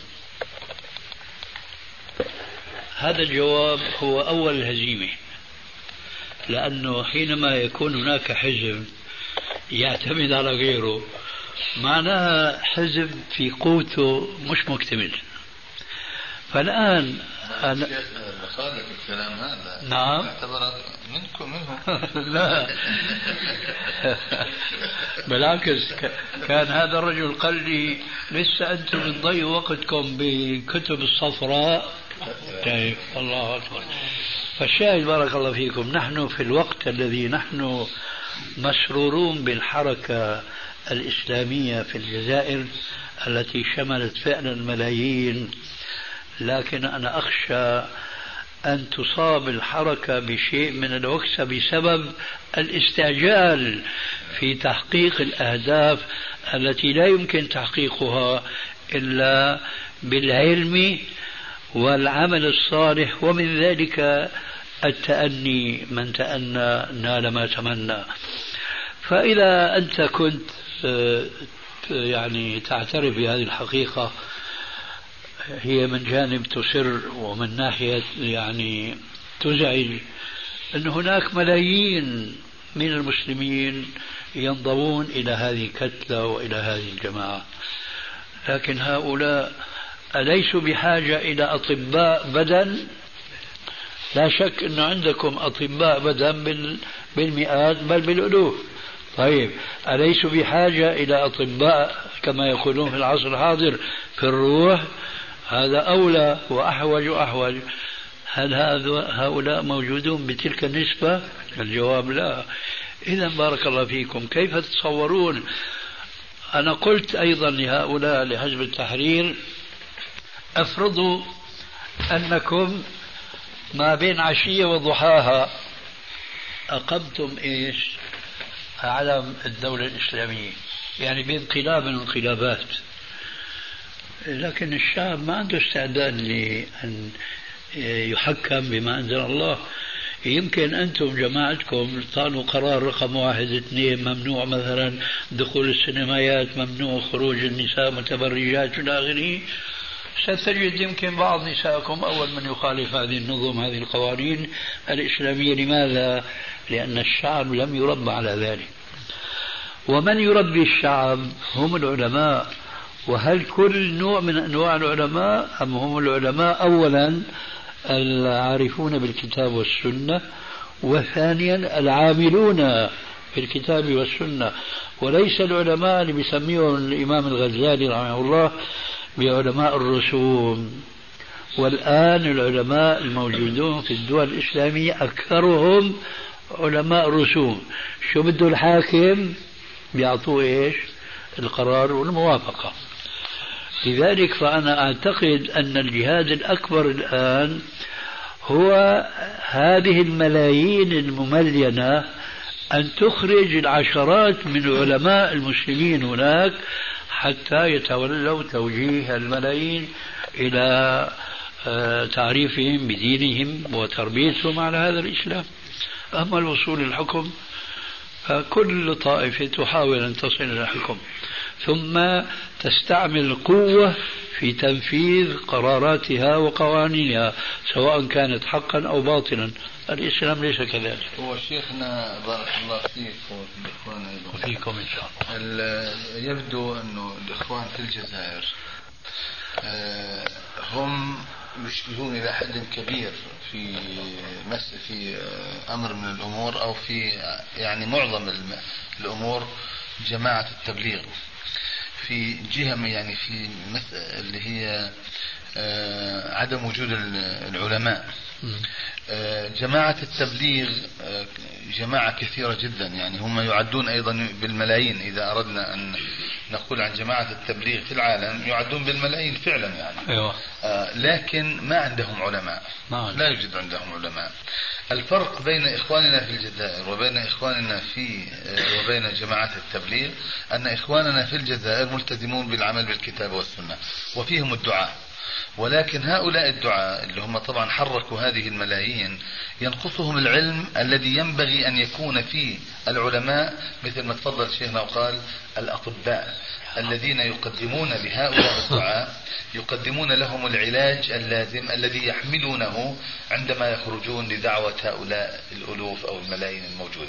هذا الجواب هو أول الهزيمة، لأنه حينما يكون هناك حزب يعتمد على غيره معناها حزب في قوته مش مكتمل. فالآن أنا خالف الكلام هذا. نعم اعتبر منهم لا بالعكس، كان هذا الرجل قال لي لسه أنتم بتضيعوا وقتكم بكتب الصفراء. طيب الله أكبر. فالشاهد بارك الله فيكم، نحن في الوقت الذي نحن مسرورون بالحركة الإسلامية في الجزائر التي شملت فعلا ملايين، لكن أنا أخشى أن تصاب الحركة بشيء من الوكسة بسبب الاستعجال في تحقيق الأهداف التي لا يمكن تحقيقها إلا بالعلم والعمل الصالح، ومن ذلك التأني، من تأنى نال ما تمنى. فإذا أنت كنت يعني تعترف بهذه الحقيقة، هي من جانب تسر ومن ناحية يعني تزعج أن هناك ملايين من المسلمين ينضمون إلى هذه الكتلة وإلى هذه الجماعة، لكن هؤلاء أليسوا بحاجة إلى أطباء بدن؟ لا شك أن عندكم أطباء بدن بالمئات بل بالألوف. طيب أليسوا بحاجة إلى أطباء كما يقولون في العصر الحاضر في الروح؟ هذا أولى وأحوج وأحوج. هل هؤلاء موجودون بتلك النسبة؟ الجواب لا. إذا بارك الله فيكم، كيف تتصورون؟ أنا قلت أيضا لهؤلاء لحزب التحرير افرضوا أنكم ما بين عشية وضحاها أقمتم إيش؟ علم الدولة الإسلامية، يعني بانقلاب من الانقلابات، لكن الشعب ما عنده استعداد لأن يحكم بما أنزل الله. يمكن أنتم جماعتكم طالوا قرار رقم 1 2 ممنوع مثلا دخول السينمايات، ممنوع خروج النساء متبرجات إلى آخره، ستجد يمكن بعض نسائكم أول من يخالف هذه النظم هذه القوانين الإسلامية. لماذا؟ لأن الشعب لم يربى على ذلك. ومن يربي الشعب هم العلماء. وهل كل نوع من أنواع العلماء أم هم العلماء أولا العارفون بالكتاب والسنة، وثانيا العاملون بالكتاب والسنة، وليس العلماء اللي بيسميهم الإمام الغزالي رحمه الله بعلماء الرسوم. والآن العلماء الموجودون في الدول الإسلامية أكثرهم علماء رسوم. شو بده الحاكم؟ بيعطوه إيش؟ القرار والموافقة. لذلك فأنا أعتقد أن الجهاد الأكبر الآن هو هذه الملايين المملينة، أن تخرج العشرات من علماء المسلمين هناك حتى يتولوا توجيه الملايين إلى تعريفهم بدينهم وتربيتهم على هذا الإسلام. أما الوصول للحكم فكل طائفة تحاول أن تصل إلى الحكم، ثم تستعمل القوة في تنفيذ قراراتها وقوانينها سواء كانت حقا أو باطلا. الإسلام ليس كذلك. هو شيخنا بارك الله فيك والإخوان أيضا وفيكم إن شاء الله. يبدو أنه الإخوان في الجزائر هم يشبهون إلى حد كبير في أمر من الأمور، أو في يعني معظم الأمور جماعة التبليغ، في جهة يعني في اللي هي عدم وجود العلماء. جماعة التبليغ جماعة كثيرة جدا، يعني هم يعدون أيضا بالملايين. إذا أردنا أن نقول عن جماعة التبليغ في العالم يعدون بالملايين فعلا يعني. أيوة. لكن ما عندهم علماء، لا يوجد عندهم علماء. الفرق بين إخواننا في الجزائر وبين إخواننا وبين جماعات التبليغ أن إخواننا في الجزائر ملتزمون بالعمل بالكتاب والسنة وفيهم الدعاء، ولكن هؤلاء الدعاء اللي هم طبعا حركوا هذه الملايين ينقصهم العلم الذي ينبغي أن يكون فيه العلماء، مثل ما تفضل شيخنا وقال الأطباء الذين يقدمون لهؤلاء الدعاء، يقدمون لهم العلاج اللازم الذي يحملونه عندما يخرجون لدعوة هؤلاء الألوف أو الملايين الموجودة.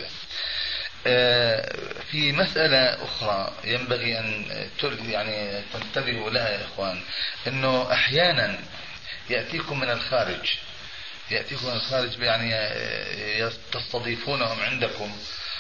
في مسألة أخرى ينبغي أن يعني تنتبهوا لها يا إخوان، أنه أحيانا يأتيكم من الخارج يعني تستضيفونهم عندكم،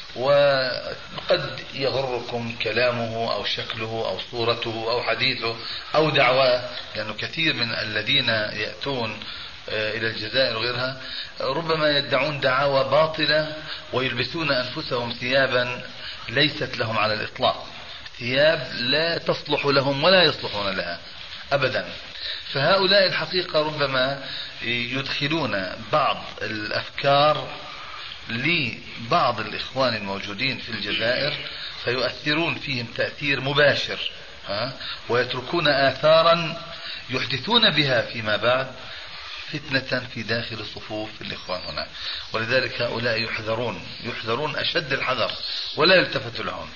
وقد يغركم كلامه أو شكله أو صورته أو حديثه أو دعواه، لأنه كثير من الذين يأتون إلى الجزائر وغيرها ربما يدعون دعاوى باطلة ويلبسون أنفسهم ثيابا ليست لهم على الإطلاق، ثياب لا تصلح لهم ولا يصلحون لها أبدا. فهؤلاء الحقيقة ربما يدخلون بعض الأفكار لبعض الإخوان الموجودين في الجزائر فيؤثرون فيهم تأثير مباشر، ويتركون آثارا يحدثون بها فيما بعد فتنة في داخل صفوف الإخوان هنا. ولذلك هؤلاء يحذرون أشد الحذر ولا يلتفت لهم.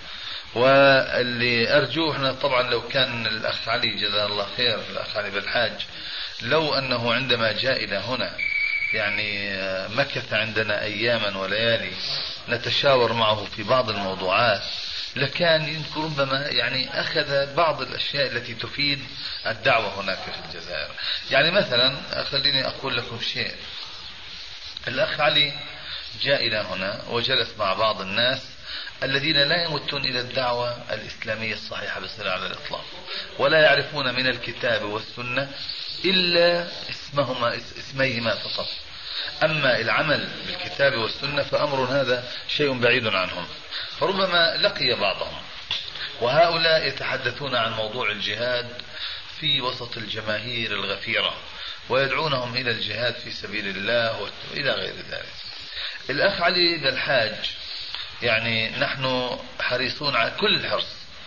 واللي أرجوه احنا طبعا لو كان الأخ علي جزاه الله خير، الأخ علي بالحاج، لو أنه عندما جاء إلى هنا يعني مكث عندنا أياما وليالي نتشاور معه في بعض الموضوعات، لكان يمكن ربما يعني أخذ بعض الأشياء التي تفيد الدعوة هناك في الجزائر. يعني مثلا خليني أقول لكم شيء. الأخ علي جاء إلى هنا وجلس مع بعض الناس الذين لا يمتون إلى الدعوة الإسلامية الصحيحة بصراحة على الإطلاق، ولا يعرفون من الكتاب والسنة إلا اسميهما فقط. أما العمل بالكتاب والسنة فأمر هذا شيء بعيد عنهم. فربما لقي بعضهم، وهؤلاء يتحدثون عن موضوع الجهاد في وسط الجماهير الغفيرة ويدعونهم إلى الجهاد في سبيل الله وإلى غير ذلك. الأخ علي بالحاج يعني نحن حريصون على كل الحرص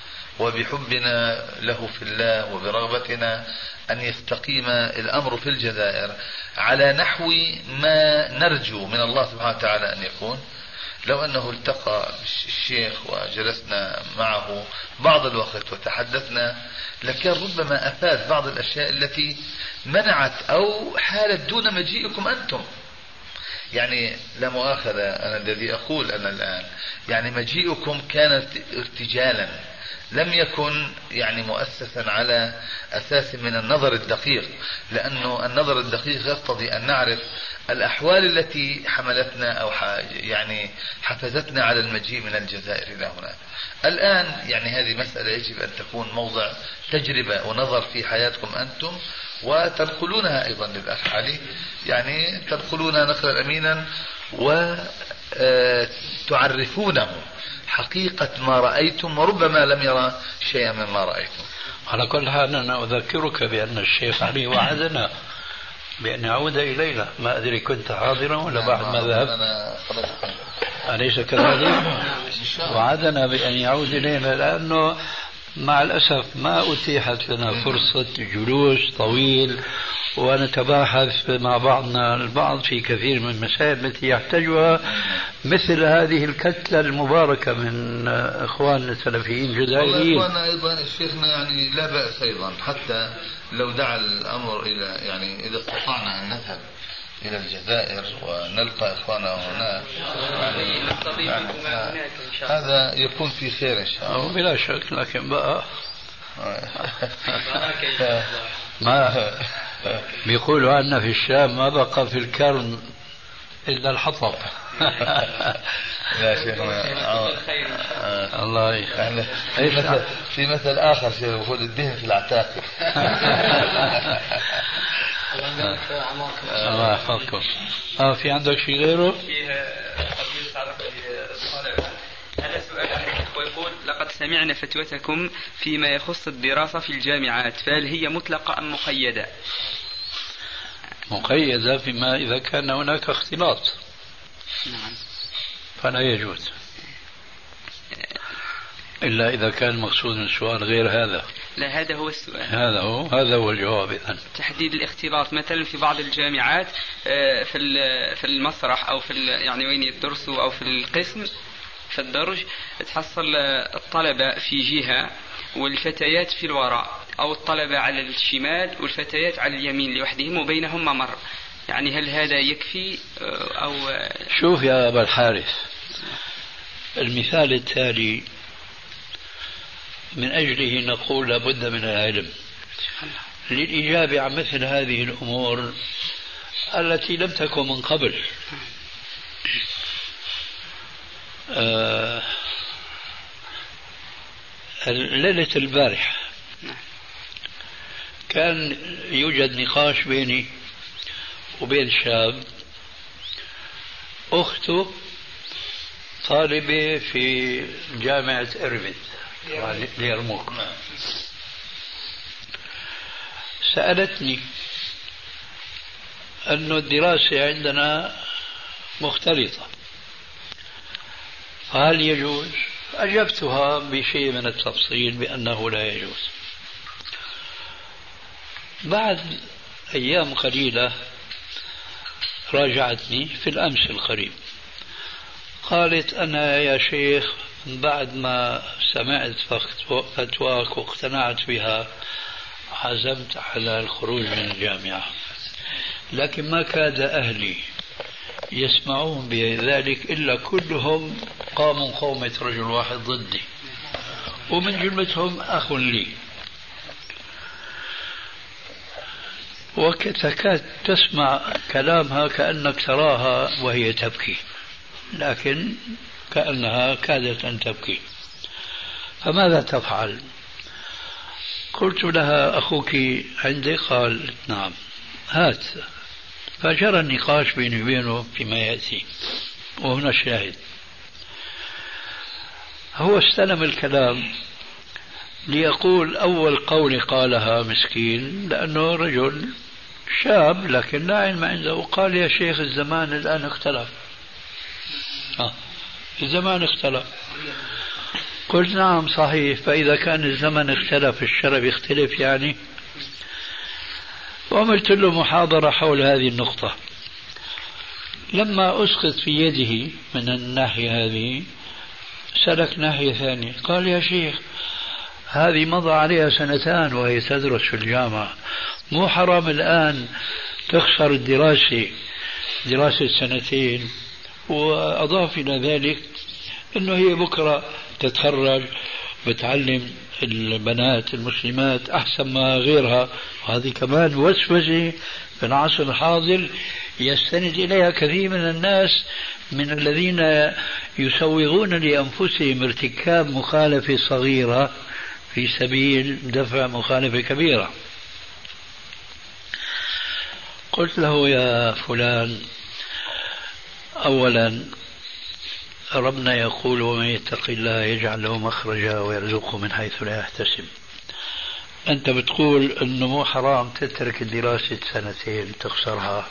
وبحبنا له في الله وبرغبتنا أن يستقيم الأمر في الجزائر على نحو ما نرجو من الله سبحانه وتعالى أن يكون. لو أنه التقى الشيخ وجلسنا معه بعض الوقت وتحدثنا لكان ربما أفاد بعض الأشياء التي منعت أو حالت دون مجيئكم أنتم. يعني لا مؤاخذة أنا الذي أقول أنا الآن يعني مجيئكم كانت ارتجالا، لم يكن يعني مؤسسا على أساس من النظر الدقيق، لأنه النظر الدقيق يقتضي أن نعرف الأحوال التي حملتنا أو يعني حفزتنا على المجيء من الجزائر إلى هنا. الآن يعني هذه مسألة يجب أن تكون موضع تجربة ونظر في حياتكم أنتم، وتنقلونها أيضا للأخ علي، يعني تنقلونها نقلا أمينا وتعرفونه حقيقة ما رأيتم، وربما لم يرى شيئا مما رأيتم. على كل حال أنا أذكرك بأن الشيخ علي وعدنا بأن يعود إلينا، ما أدري كنت حاضرا ولا بعد ما ذهب، أليس كذلك؟ وعدنا بأن يعود إلينا، لأنه مع الأسف ما أتيحت لنا فرصة جلوس طويل ونتباحث مع بعضنا البعض في كثير من المسائل التي يحتاجها مثل هذه الكتلة المباركة من إخواننا السلفيين الجزائريين. إخواننا أيضا شيخنا يعني لا بأس أيضا حتى لو دعا الأمر إلى يعني إذا استطعنا أن نذهب إلى الجزائر ونلقى إخواننا هناك يعني هذا يكون في خير إن شاء الله بلا شك. لكن بقى ما بيقولوا عنا في الشام ما بقى في الكرم إلا الحطب. لا شيخنا الله في مثل آخر شيخ يقول الدهن في العتاقب. الله يحفظكم. في عندك شيء غيره؟ هذا سؤال ويقول: لقد سمعنا فتوتكم فيما يخص الدراسة في الجامعات، فهل هي مطلقة أم مقيدة؟ مقيدة فيما إذا كان هناك اختلاط. فلا يجوز، إلا إذا كان مقصود من السؤال غير هذا. لا، هذا هو السؤال. هذا هو الجواب. إذن تحديد الاختلاط مثلا في بعض الجامعات في المسرح أو يعني وين يدرسوا أو في القسم في الدرج، تحصل الطلبة في جهة والفتيات في الوراء، أو الطلبة على الشمال والفتيات على اليمين لوحدهم وبينهم ممر. يعني هل هذا يكفي أو؟ شوف يا أبا الحارث، المثال التالي من أجله نقول لابد من العلم للإجابة عن مثل هذه الأمور التي لم تكن من قبل. ليلة البارحة كان يوجد نقاش بيني وبين شاب، أخته طالبة في جامعة إيرفيد اليرموك، سألتني أن الدراسة عندنا مختلطة، فهل يجوز؟ أجبتها بشيء من التفصيل بأنه لا يجوز. بعد أيام قليلة راجعتني في الأمس القريب، قالت: أنا يا شيخ بعد ما سمعت فتواك واقتنعت بها عزمت على الخروج من الجامعة، لكن ما كاد أهلي يسمعون بذلك إلا كلهم قاموا قومة رجل واحد ضدي، ومن جملتهم أخ لي، وتكاد تسمع كلامها كأنك تراها وهي تبكي، لكن كأنها كادت أن تبكي. فماذا تفعل؟ قلت لها: أخوك عندك؟ قال: نعم. هات. فجرى النقاش بيني وبينه فيما يأتي، وهنا الشاهد. هو استلم الكلام ليقول أول قول قالها مسكين، لأنه رجل شاب لكن لا علم عنده، قال: يا شيخ الزمان الآن اختلف. الزمان اختلف. قلت: نعم صحيح، فإذا كان الزمن اختلف الشرب يختلف يعني. وعملت له محاضرة حول هذه النقطة. لما أسقط في يده من الناحية هذه سلك ناحية ثانية، قال: يا شيخ هذه مضى عليها 2 وهي تدرس في الجامعة، مو حرام الآن تخسر الدراسة 2 وأضاف إلى ذلك أنه هي بكرة تتخرج بتعلم البنات المسلمات أحسن ما غيرها، وهذه كمان وسوسة في العصر الحاضر يستند إليها كثير من الناس من الذين يسوغون لأنفسهم ارتكاب مخالفة صغيرة في سبيل دفع مخالفة كبيرة. قلت له: يا فلان، أولا ربنا يقول: ومن يتق الله يجعل له مخرجا ويرزقه من حيث لا يحتسب. أنت بتقول أنه مو حرام تترك الدراسة 2 تخسرها.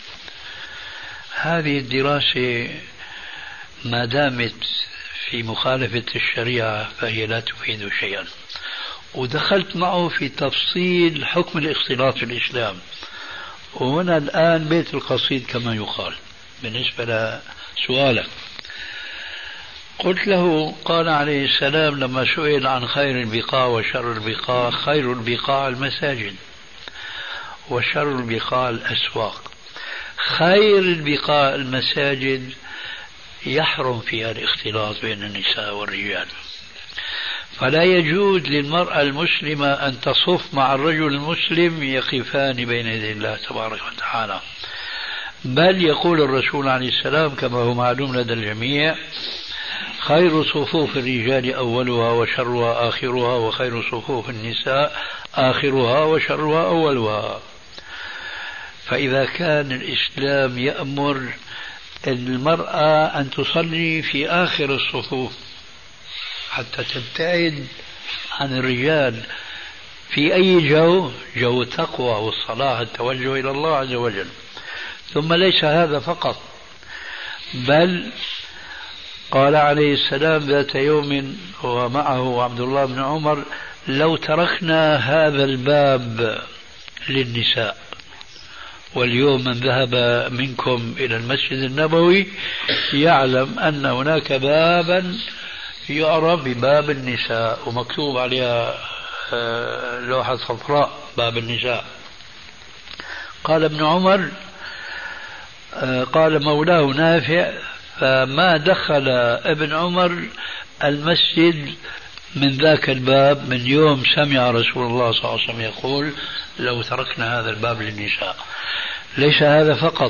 هذه الدراسة ما دامت في مخالفة الشريعة فهي لا تفيد شيئا. ودخلت معه في تفصيل حكم الاختلاط في الإسلام، وهنا الآن بيت القصيد كما يقال بالنسبة لسؤالك. قلت له: قال عليه السلام لما سئل عن خير البقاع وشر البقاع: خير البقاع المساجد وشر البقاع الأسواق. خير البقاع المساجد يحرم فيها الاختلاط بين النساء والرجال، فلا يجوز للمرأة المسلمة أن تصف مع الرجل المسلم يقفان بين يدي الله تبارك وتعالى. بل يقول الرسول عليه السلام كما هو معلوم لدى الجميع: خير صفوف الرجال أولها وشرها آخرها، وخير صفوف النساء آخرها وشرها أولها. فإذا كان الإسلام يأمر المرأة أن تصلي في آخر الصفوف حتى تبتعد عن الرجال في أي جو التقوى والصلاة، التوجه إلى الله عز وجل. ثم ليس هذا فقط، بل قال عليه السلام ذات يوم ومعه عبد الله بن عمر: لو تركنا هذا الباب للنساء، واليوم من ذهب منكم إلى المسجد النبوي يعلم أن هناك بابا يعرف بباب النساء ومكتوب عليها لوحة صفراء باب النساء. قال ابن عمر، قال مولاه نافع: فما دخل ابن عمر المسجد من ذاك الباب من يوم سمع رسول الله صلى الله عليه وسلم يقول: لو تركنا هذا الباب للنساء. ليس هذا فقط،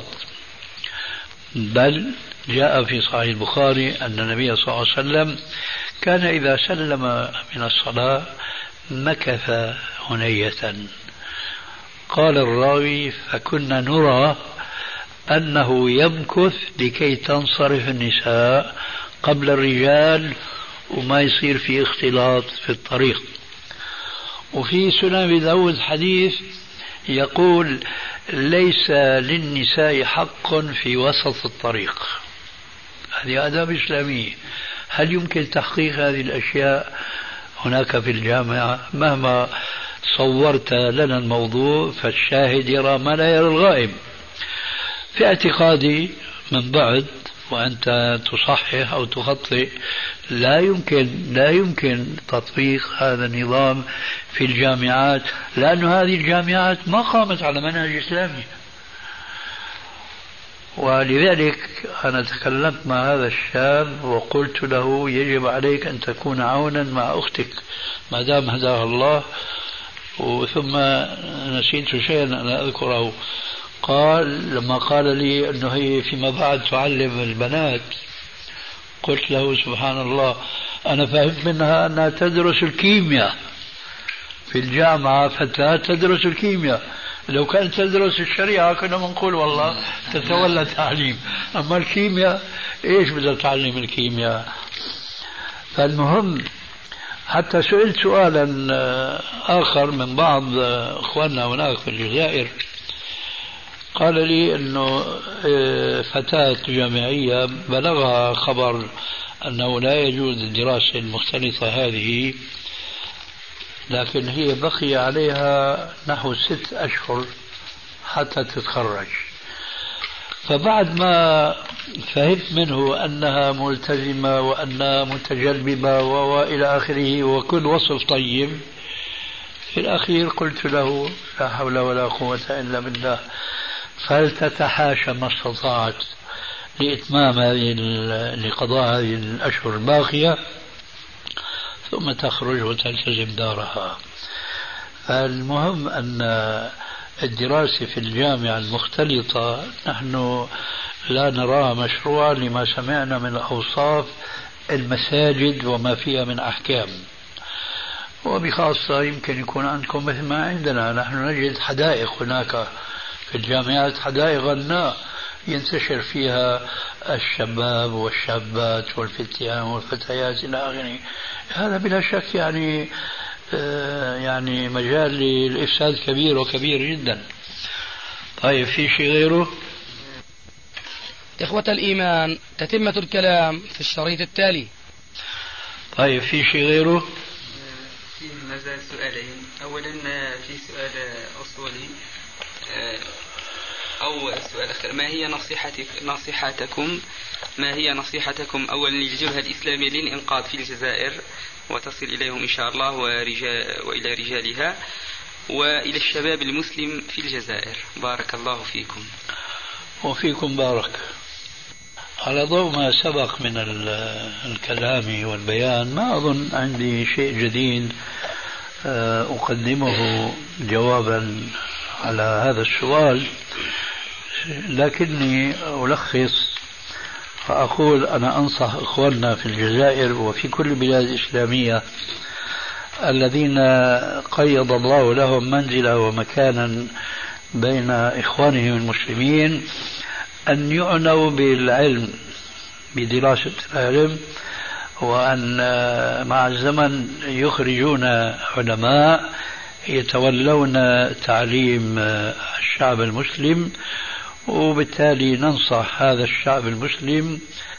بل جاء في صحيح البخاري أن النبي صلى الله عليه وسلم كان إذا سلم من الصلاة مكث هنية. قال الراوي: فكنا نرى أنه يمكث لكي تنصرف النساء قبل الرجال وما يصير في اختلاط في الطريق. وفي سنن أبي داود حديث يقول: ليس للنساء حق في وسط الطريق. هذه آداب إسلامية. هل يمكن تحقيق هذه الأشياء هناك في الجامعة؟ مهما صورت لنا الموضوع فالشاهد يرى ما لا يرى الغائب. في اعتقادي من بعد، وأنت تصحح أو تخطئ، لا يمكن تطبيق هذا النظام في الجامعات، لأن هذه الجامعات ما قامت على منهج إسلامي. ولذلك أنا تكلمت مع هذا الشاب وقلت له: يجب عليك أن تكون عونا مع أختك ما دام هداها الله. ثم نسيت شيئا أنا أذكره. قال لما قال لي أنه هي فيما بعد تعلم البنات، قلت له: سبحان الله، أنا فهمت منها أنها تدرس الكيمياء في الجامعة، فتاة تدرس الكيمياء. لو كانت تدرس الشريعة كنا بنقول والله تتولى تعليم، أما الكيمياء إيش بدها تعلم الكيمياء؟ فالمهم، حتى سئلت سؤالا آخر من بعض أخواننا هناك في الجزائر، قال لي أنه فتاة جامعية بلغها خبر أنه لا يجوز الدراسة المختلطة هذه، لكن هي بقي عليها نحو 6 أشهر حتى تتخرج. فبعد ما فهمت منه أنها ملتزمة وأنها متجلبة وإلى آخره وكل وصف طيب، في الأخير قلت له: لا حول ولا قوة إلا بالله، فلتتحاشى ما استطاعت لإتمام لقضاء هذه الأشهر الباقية ثم تخرج وتلتزم دارها. المهم أن الدراسة في الجامعة المختلطة نحن لا نراها مشروعا لما سمعنا من أوصاف المساجد وما فيها من أحكام، وبخاصة يمكن يكون عندكم مثل ما عندنا. نحن نجد حدائق هناك في الجامعات، حدائق غناء ينتشر فيها الشباب والشابات والفتيان والفتيات إلى آخره. هذا بلا شك يعني مجال للإفساد كبير وكبير جدا. طيب، في شيء غيره؟ إخوة الإيمان، تتمة الكلام في الشريط التالي. طيب، في شيء غيره؟ في مازال سؤالين. أولا في سؤال أصولي أو السؤال الأخير: ما هي نصيحتكم أولا للجبهة الإسلامية للإنقاذ في الجزائر وتصل إليهم إن شاء الله وإلى رجالها، وإلى الشباب المسلم في الجزائر؟ بارك الله فيكم. وفيكم بارك. على ضوء ما سبق من الكلام والبيان، ما أظن عندي شيء جديد أقدمه جوابا على هذا السؤال، لكني ألخص فأقول: أنا أنصح إخواننا في الجزائر وفي كل البلاد الإسلامية الذين قيض الله لهم منزلة ومكانا بين إخوانهم المسلمين أن يعنوا بالعلم، بدراسة العلم، وأن مع الزمن يخرجون علماء يتولون تعليم الشعب المسلم وبالتالي ننصح هذا الشعب المسلم